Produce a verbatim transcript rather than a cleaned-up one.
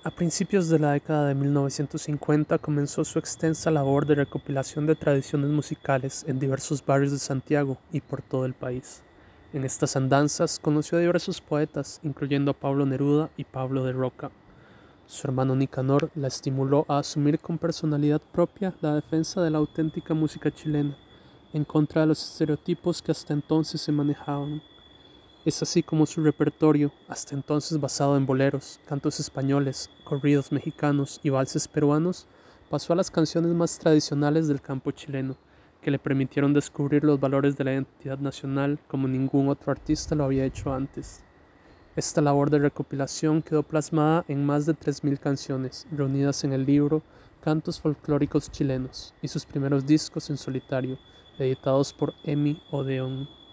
A principios de la década de mil novecientos cincuenta comenzó su extensa labor de recopilación de tradiciones musicales en diversos barrios de Santiago y por todo el país. En estas andanzas conoció a diversos poetas, incluyendo a Pablo Neruda y Pablo de Roca. Su hermano Nicanor la estimuló a asumir con personalidad propia la defensa de la auténtica música chilena, en contra de los estereotipos que hasta entonces se manejaban. Es así como su repertorio, hasta entonces basado en boleros, cantos españoles, corridos mexicanos y valses peruanos, pasó a las canciones más tradicionales del campo chileno, que le permitieron descubrir los valores de la identidad nacional como ningún otro artista lo había hecho antes. Esta labor de recopilación quedó plasmada en más de tres mil canciones, reunidas en el libro Cantos Folclóricos Chilenos y sus primeros discos en solitario, editados por Emi Odeón.